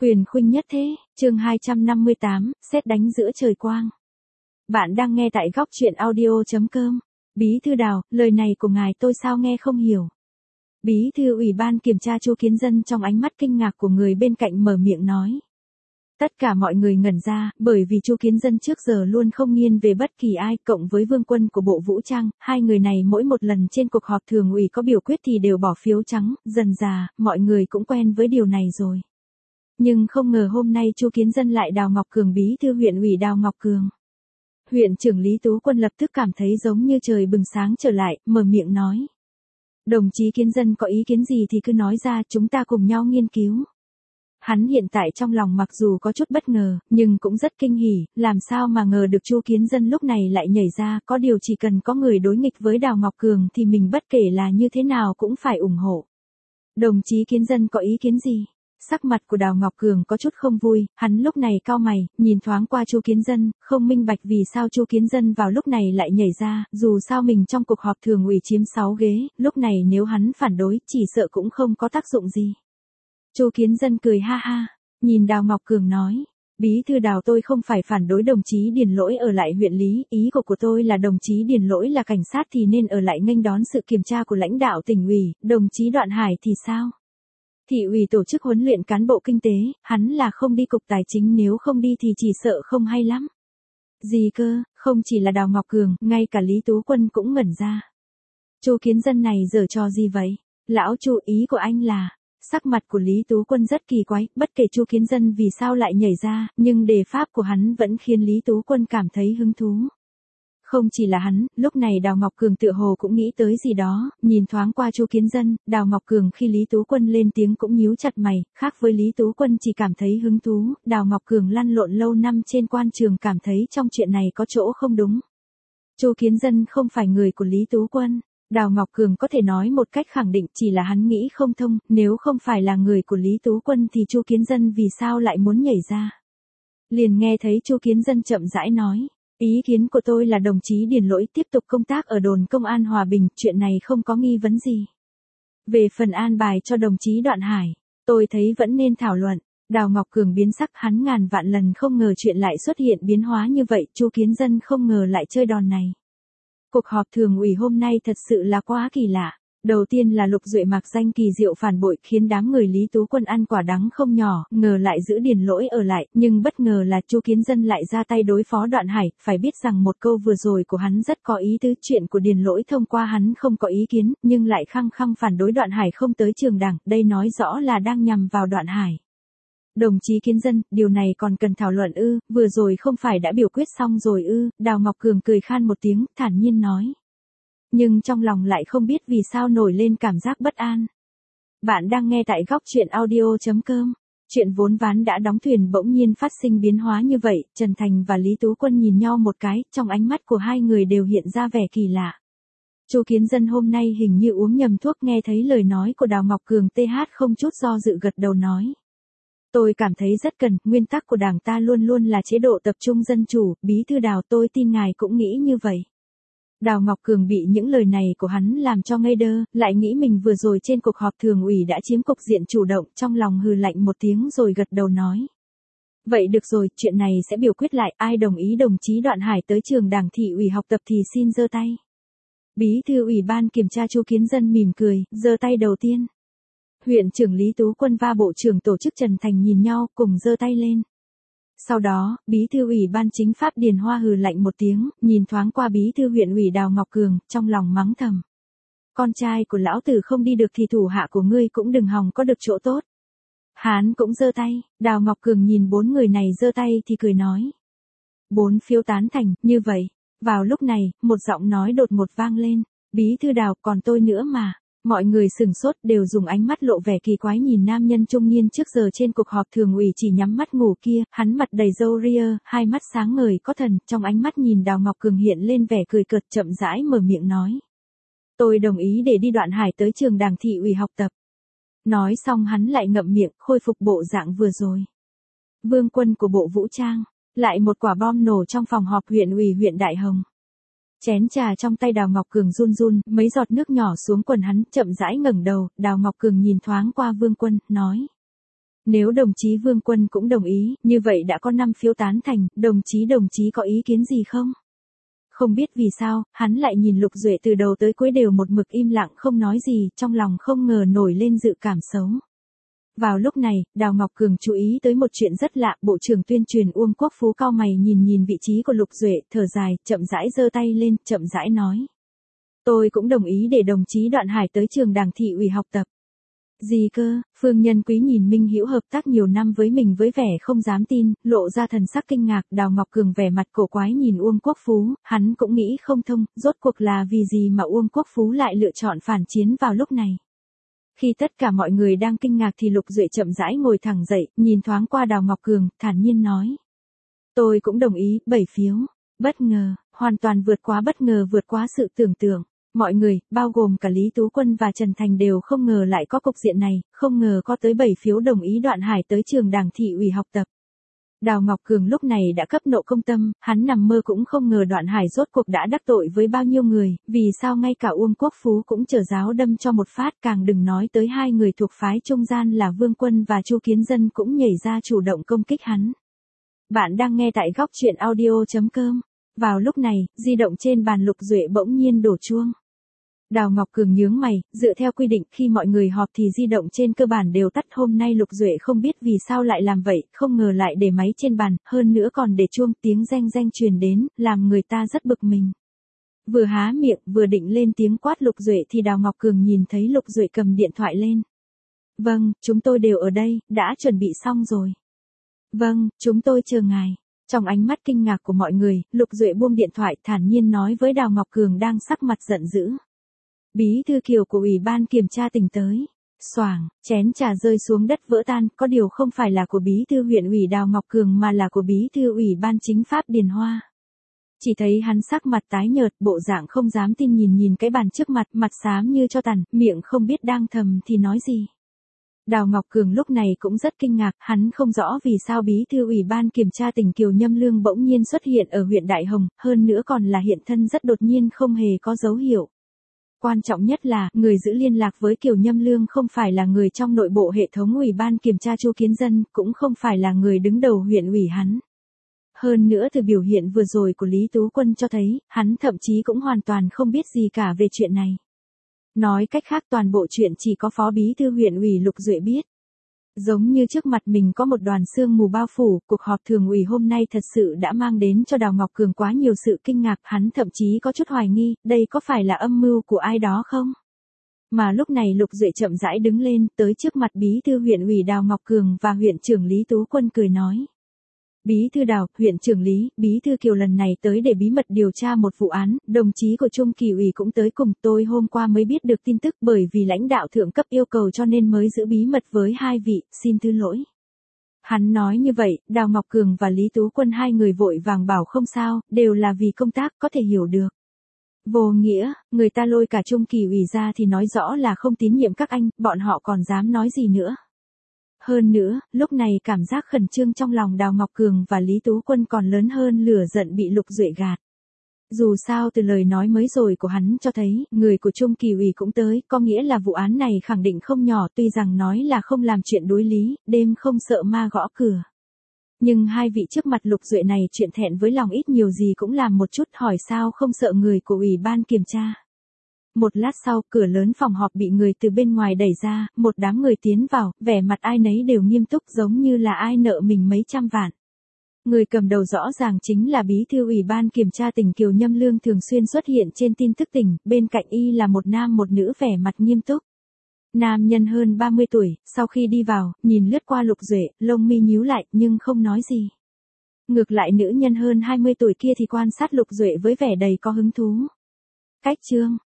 Huyền khuynh nhất thế, chương 258, sét đánh giữa trời quang. Bạn đang nghe tại góc truyện audio.com. Bí thư Đào, lời này của ngài tôi sao nghe không hiểu. Bí thư Ủy ban kiểm tra Chu Kiến Dân trong ánh mắt kinh ngạc của người bên cạnh mở miệng nói. Tất cả mọi người ngẩn ra, bởi vì Chu Kiến Dân trước giờ luôn không nghiêng về bất kỳ ai, cộng với Vương Quân của Bộ Vũ trang, hai người này mỗi một lần trên cuộc họp thường ủy có biểu quyết thì đều bỏ phiếu trắng, dần dà, mọi người cũng quen với điều này rồi. Nhưng không ngờ hôm nay Chu Kiến Dân lại Đào Ngọc Cường, bí thư huyện ủy Đào Ngọc Cường. Huyện trưởng Lý Tú Quân lập tức cảm thấy giống như trời bừng sáng trở lại, mở miệng nói. Đồng chí Kiến Dân có ý kiến gì thì cứ nói ra, chúng ta cùng nhau nghiên cứu. Hắn hiện tại trong lòng mặc dù có chút bất ngờ, nhưng cũng rất kinh hỉ, làm sao mà ngờ được Chu Kiến Dân lúc này lại nhảy ra, có điều chỉ cần có người đối nghịch với Đào Ngọc Cường thì mình bất kể là như thế nào cũng phải ủng hộ. Đồng chí Kiến Dân có ý kiến gì? Sắc mặt của Đào Ngọc Cường có chút không vui, hắn lúc này cau mày, nhìn thoáng qua Chu Kiến Dân, không minh bạch vì sao Chu Kiến Dân vào lúc này lại nhảy ra, dù sao mình trong cuộc họp thường ủy chiếm 6 ghế, lúc này nếu hắn phản đối, chỉ sợ cũng không có tác dụng gì. Chu Kiến Dân cười ha ha, nhìn Đào Ngọc Cường nói, bí thư Đào, tôi không phải phản đối đồng chí Điền Lỗi ở lại huyện Lý, ý của tôi là đồng chí Điền Lỗi là cảnh sát thì nên ở lại nghênh đón sự kiểm tra của lãnh đạo tỉnh ủy, đồng chí Đoạn Hải thì sao? Thị ủy tổ chức huấn luyện cán bộ kinh tế, hắn là không đi cục tài chính, nếu không đi thì chỉ sợ không hay lắm. Gì cơ, không chỉ là Đào Ngọc Cường, ngay cả Lý Tú Quân cũng ngẩn ra. Chu Kiến Dân này giở trò gì vậy? Lão Chu, ý của anh là... Sắc mặt của Lý Tú Quân rất kỳ quái, bất kể Chu Kiến Dân vì sao lại nhảy ra, nhưng đề pháp của hắn vẫn khiến Lý Tú Quân cảm thấy hứng thú. Không chỉ là hắn, lúc này Đào Ngọc Cường tựa hồ cũng nghĩ tới gì đó, nhìn thoáng qua Chu Kiến Dân, Đào Ngọc Cường khi Lý Tú Quân lên tiếng cũng nhíu chặt mày, khác với Lý Tú Quân chỉ cảm thấy hứng thú, Đào Ngọc Cường lăn lộn lâu năm trên quan trường cảm thấy trong chuyện này có chỗ không đúng. Chu Kiến Dân không phải người của Lý Tú Quân. Đào Ngọc Cường có thể nói một cách khẳng định chỉ là hắn nghĩ không thông, nếu không phải là người của Lý Tú Quân thì Chu Kiến Dân vì sao lại muốn nhảy ra. Liền nghe thấy Chu Kiến Dân chậm rãi nói, ý kiến của tôi là đồng chí Điền Lỗi tiếp tục công tác ở đồn công an Hòa Bình, chuyện này không có nghi vấn gì. Về phần an bài cho đồng chí Đoạn Hải, tôi thấy vẫn nên thảo luận. Đào Ngọc Cường biến sắc, hắn ngàn vạn lần không ngờ chuyện lại xuất hiện biến hóa như vậy, Chu Kiến Dân không ngờ lại chơi đòn này. Cuộc họp thường ủy hôm nay thật sự là quá kỳ lạ. Đầu tiên là Lục Duệ mặc danh kỳ diệu phản bội khiến đám người Lý Tú Quân ăn quả đắng không nhỏ, ngờ lại giữ Điền Lỗi ở lại, nhưng bất ngờ là Chu Kiến Dân lại ra tay đối phó Đoạn Hải, phải biết rằng một câu vừa rồi của hắn rất có ý tứ, chuyện của Điền Lỗi thông qua hắn không có ý kiến, nhưng lại khăng khăng phản đối Đoạn Hải không tới trường đảng, đây nói rõ là đang nhằm vào Đoạn Hải. Đồng chí Kiến Dân, điều này còn cần thảo luận ư, vừa rồi không phải đã biểu quyết xong rồi ư, Đào Ngọc Cường cười khan một tiếng, thản nhiên nói. Nhưng trong lòng lại không biết vì sao nổi lên cảm giác bất an. Bạn đang nghe tại góc truyện audio.com. Chuyện vốn ván đã đóng thuyền bỗng nhiên phát sinh biến hóa như vậy, Trần Thành và Lý Tú Quân nhìn nhau một cái, trong ánh mắt của hai người đều hiện ra vẻ kỳ lạ. Chu Kiến Dân hôm nay hình như uống nhầm thuốc, nghe thấy lời nói của Đào Ngọc Cường TH không chút do dự gật đầu nói. Tôi cảm thấy rất cần, nguyên tắc của đảng ta luôn luôn là chế độ tập trung dân chủ, bí thư Đào, tôi tin ngài cũng nghĩ như vậy. Đào Ngọc Cường bị những lời này của hắn làm cho ngây đơ, lại nghĩ mình vừa rồi trên cuộc họp thường ủy đã chiếm cục diện chủ động, trong lòng hừ lạnh một tiếng rồi gật đầu nói. Vậy được rồi, chuyện này sẽ biểu quyết lại, ai đồng ý đồng chí Đoạn Hải tới trường đảng thị ủy học tập thì xin giơ tay. Bí thư ủy ban kiểm tra Chu Kiến Dân mỉm cười, giơ tay đầu tiên. Huyện trưởng Lý Tú Quân và Bộ trưởng Tổ chức Trần Thành nhìn nhau, cùng giơ tay lên. Sau đó, bí thư ủy ban chính pháp Điền Hoa hừ lạnh một tiếng, nhìn thoáng qua bí thư huyện ủy Đào Ngọc Cường, trong lòng mắng thầm. Con trai của lão tử không đi được thì thủ hạ của ngươi cũng đừng hòng có được chỗ tốt. Hán cũng giơ tay, Đào Ngọc Cường nhìn 4 người này giơ tay thì cười nói. 4 phiếu tán thành, như vậy. Vào lúc này, một giọng nói đột ngột vang lên. Bí thư Đào, còn tôi nữa mà. Mọi người sửng sốt đều dùng ánh mắt lộ vẻ kỳ quái nhìn nam nhân trung niên trước giờ trên cuộc họp thường ủy chỉ nhắm mắt ngủ kia, hắn mặt đầy râu ria, hai mắt sáng ngời có thần, trong ánh mắt nhìn Đào Ngọc Cường hiện lên vẻ cười cợt, chậm rãi mở miệng nói. Tôi đồng ý để đi Đoạn Hải tới trường đảng thị ủy học tập. Nói xong hắn lại ngậm miệng, khôi phục bộ dạng vừa rồi. Vương Quân của Bộ Vũ trang, lại một quả bom nổ trong phòng họp huyện ủy huyện Đại Hồng. Chén trà trong tay Đào Ngọc Cường run run, mấy giọt nước nhỏ xuống quần hắn, chậm rãi ngẩng đầu, Đào Ngọc Cường nhìn thoáng qua Vương Quân, nói. Nếu đồng chí Vương Quân cũng đồng ý, như vậy đã có 5 phiếu tán thành, đồng chí có ý kiến gì không? Không biết vì sao, hắn lại nhìn Lục Duệ từ đầu tới cuối đều một mực im lặng không nói gì, trong lòng không ngờ nổi lên dự cảm xấu. Vào lúc này, Đào Ngọc Cường chú ý tới một chuyện rất lạ, Bộ trưởng Tuyên truyền Uông Quốc Phú cau mày nhìn vị trí của Lục Duệ, thở dài, chậm rãi giơ tay lên, chậm rãi nói. Tôi cũng đồng ý để đồng chí Đoạn Hải tới trường Đảng thị ủy học tập. Gì cơ? Phương Nhân Quý nhìn Minh Hữu hợp tác nhiều năm với mình với vẻ không dám tin, lộ ra thần sắc kinh ngạc, Đào Ngọc Cường vẻ mặt cổ quái nhìn Uông Quốc Phú, hắn cũng nghĩ không thông, rốt cuộc là vì gì mà Uông Quốc Phú lại lựa chọn phản chiến vào lúc này. Khi tất cả mọi người đang kinh ngạc thì Lục Duệ chậm rãi ngồi thẳng dậy, nhìn thoáng qua Đào Ngọc Cường, thản nhiên nói. Tôi cũng đồng ý, 7 phiếu. Bất ngờ, hoàn toàn vượt quá sự tưởng tượng. Mọi người, bao gồm cả Lý Tú Quân và Trần Thành đều không ngờ lại có cục diện này, không ngờ có tới 7 phiếu đồng ý Đoạn Hải tới trường Đảng thị ủy học tập. Đào Ngọc Cường lúc này đã cấp nộ công tâm, hắn nằm mơ cũng không ngờ Đoạn Hải rốt cuộc đã đắc tội với bao nhiêu người, vì sao ngay cả Uông Quốc Phú cũng trở giáo đâm cho một phát, càng đừng nói tới hai người thuộc phái trung gian là Vương Quân và Chu Kiến Dân cũng nhảy ra chủ động công kích hắn. Bạn đang nghe tại góc truyện audio.com. Vào lúc này, di động trên bàn Lục Duệ bỗng nhiên đổ chuông. Đào Ngọc Cường nhướng mày, dựa theo quy định khi mọi người họp thì di động trên cơ bản đều tắt, hôm nay Lục Duệ không biết vì sao lại làm vậy, không ngờ lại để máy trên bàn, hơn nữa còn để chuông, tiếng reng reng truyền đến, làm người ta rất bực mình. Vừa há miệng, vừa định lên tiếng quát Lục Duệ thì Đào Ngọc Cường nhìn thấy Lục Duệ cầm điện thoại lên. Vâng, chúng tôi đều ở đây, đã chuẩn bị xong rồi. Vâng, chúng tôi chờ ngài. Trong ánh mắt kinh ngạc của mọi người, Lục Duệ buông điện thoại thản nhiên nói với Đào Ngọc Cường đang sắc mặt giận dữ. Bí thư Kiều của Ủy ban Kiểm tra tỉnh tới. Xoảng, chén trà rơi xuống đất vỡ tan, có điều không phải là của Bí thư huyện ủy Đào Ngọc Cường mà là của Bí thư Ủy ban Chính pháp Điền Hoa. Chỉ thấy hắn sắc mặt tái nhợt, bộ dạng không dám tin nhìn cái bàn trước mặt, mặt xám như cho tàn, miệng không biết đang thầm thì nói gì. Đào Ngọc Cường lúc này cũng rất kinh ngạc, hắn không rõ vì sao Bí thư Ủy ban Kiểm tra tỉnh Kiều Nhâm Lương bỗng nhiên xuất hiện ở huyện Đại Hồng, hơn nữa còn là hiện thân rất đột nhiên không hề có dấu hiệu. Quan trọng nhất là, người giữ liên lạc với Kiều Nhâm Lương không phải là người trong nội bộ hệ thống Ủy ban Kiểm tra Chu Kiến Dân, cũng không phải là người đứng đầu huyện ủy hắn. Hơn nữa từ biểu hiện vừa rồi của Lý Tú Quân cho thấy, hắn thậm chí cũng hoàn toàn không biết gì cả về chuyện này. Nói cách khác toàn bộ chuyện chỉ có Phó Bí thư huyện ủy Lục Duệ biết. Giống như trước mặt mình có một đoàn sương mù bao phủ, cuộc họp thường ủy hôm nay thật sự đã mang đến cho Đào Ngọc Cường quá nhiều sự kinh ngạc, hắn thậm chí có chút hoài nghi, đây có phải là âm mưu của ai đó không? Mà lúc này Lục Duệ chậm rãi đứng lên, tới trước mặt Bí thư huyện ủy Đào Ngọc Cường và huyện trưởng Lý Tú Quân cười nói. Bí thư Đào, huyện trưởng Lý, Bí thư Kiều lần này tới để bí mật điều tra một vụ án, đồng chí của Trung Kỳ ủy cũng tới cùng, tôi hôm qua mới biết được tin tức bởi vì lãnh đạo thượng cấp yêu cầu cho nên mới giữ bí mật với hai vị, xin thứ lỗi. Hắn nói như vậy, Đào Ngọc Cường và Lý Tú Quân hai người vội vàng bảo không sao, đều là vì công tác có thể hiểu được. Vô nghĩa, người ta lôi cả Trung Kỳ ủy ra thì nói rõ là không tín nhiệm các anh, bọn họ còn dám nói gì nữa. Hơn nữa, lúc này cảm giác khẩn trương trong lòng Đào Ngọc Cường và Lý Tú Quân còn lớn hơn lửa giận bị Lục Duệ gạt. Dù sao từ lời nói mới rồi của hắn cho thấy, người của Trung Kỳ ủy cũng tới, có nghĩa là vụ án này khẳng định không nhỏ, tuy rằng nói là không làm chuyện đối lý, đêm không sợ ma gõ cửa. Nhưng hai vị trước mặt Lục Duệ này chuyện thẹn với lòng ít nhiều gì cũng làm một chút, hỏi sao không sợ người của Ủy ban Kiểm tra. Một lát sau, cửa lớn phòng họp bị người từ bên ngoài đẩy ra, một đám người tiến vào, vẻ mặt ai nấy đều nghiêm túc giống như là ai nợ mình mấy trăm vạn. Người cầm đầu rõ ràng chính là Bí thư Ủy ban Kiểm tra tỉnh Kiều Nhâm Lương thường xuyên xuất hiện trên tin tức tỉnh, bên cạnh y là một nam một nữ vẻ mặt nghiêm túc. Nam nhân hơn 30 tuổi, sau khi đi vào, nhìn lướt qua Lục Duệ, lông mi nhíu lại nhưng không nói gì. Ngược lại nữ nhân hơn 20 tuổi kia thì quan sát Lục Duệ với vẻ đầy có hứng thú. Cách chương